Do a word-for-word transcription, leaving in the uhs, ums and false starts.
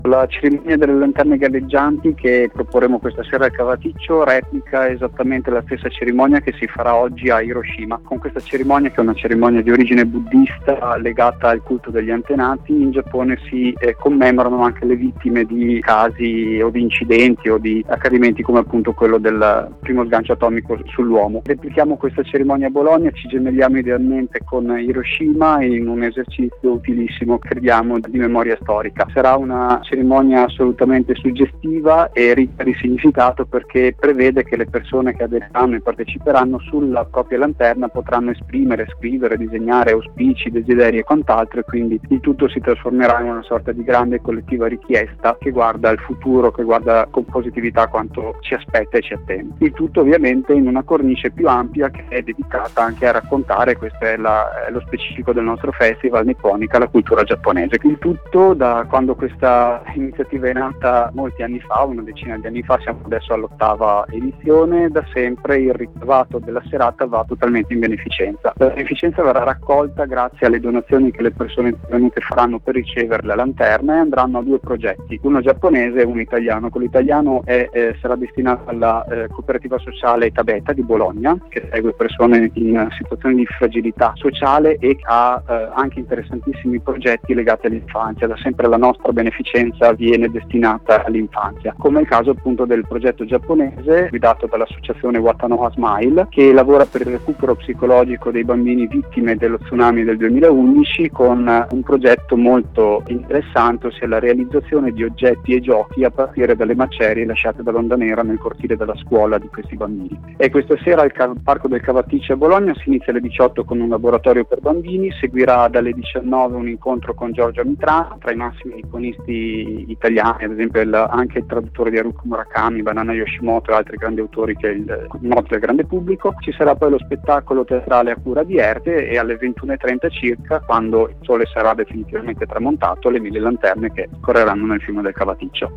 La cerimonia delle lanterne galleggianti che proporremo questa sera al Cavaticcio replica esattamente la stessa cerimonia che si farà oggi a Hiroshima. Con questa cerimonia, che è una cerimonia di origine buddista legata al culto degli antenati, in Giappone si eh, commemorano anche le vittime di casi o di incidenti o di accadimenti come appunto quello del primo sgancio atomico sull'uomo. Replichiamo questa cerimonia a Bologna, ci gemelliamo idealmente con Hiroshima in un esercizio utilissimo, crediamo, di memoria storica. Sarà una cerimonia assolutamente suggestiva e ricca di significato, perché prevede che le persone che aderiranno e parteciperanno sulla propria lanterna potranno esprimere, scrivere, disegnare auspici, desideri e quant'altro, e quindi il tutto si trasformerà in una sorta di grande e collettiva richiesta che guarda al futuro, che guarda con positività quanto ci aspetta e ci attende. Il tutto ovviamente in una cornice più ampia che è dedicata anche a raccontare, questo è, la, è lo specifico del nostro festival, Nipponica, la cultura giapponese. Il tutto da quando questa iniziativa è nata molti anni fa, una decina di anni fa, siamo adesso all'ottava edizione. Da sempre il ricavato della serata va totalmente in beneficenza. La beneficenza verrà raccolta grazie alle donazioni che le persone intervenute faranno per ricevere la lanterna, e andranno a due progetti, uno giapponese e uno italiano. Quello italiano è, eh, sarà destinato alla eh, cooperativa sociale Tabeta di Bologna, che segue persone in situazioni di fragilità sociale e ha eh, anche interessantissimi progetti legati all'infanzia. Da sempre la nostra beneficenza viene destinata all'infanzia, come il caso appunto del progetto giapponese guidato dall'associazione Watanoha Smile, che lavora per il recupero psicologico dei bambini vittime dello tsunami del duemilaundici, con un progetto molto interessante, ossia la realizzazione di oggetti e giochi a partire dalle macerie lasciate dall'onda nera nel cortile della scuola di questi bambini. E questa sera al Parco del Cavaticcio a Bologna si inizia alle diciotto con un laboratorio per bambini, seguirà dalle diciannove un incontro con Giorgio Mitrano, tra i massimi iconisti italiani, ad esempio il, anche il traduttore di Haruki Murakami, Banana Yoshimoto e altri grandi autori che è il noto del grande pubblico. Ci sarà poi lo spettacolo teatrale a cura di Erte, e alle ventuno e trenta circa, quando il sole sarà definitivamente tramontato, le mille lanterne che correranno nel fiume del Cavaticcio.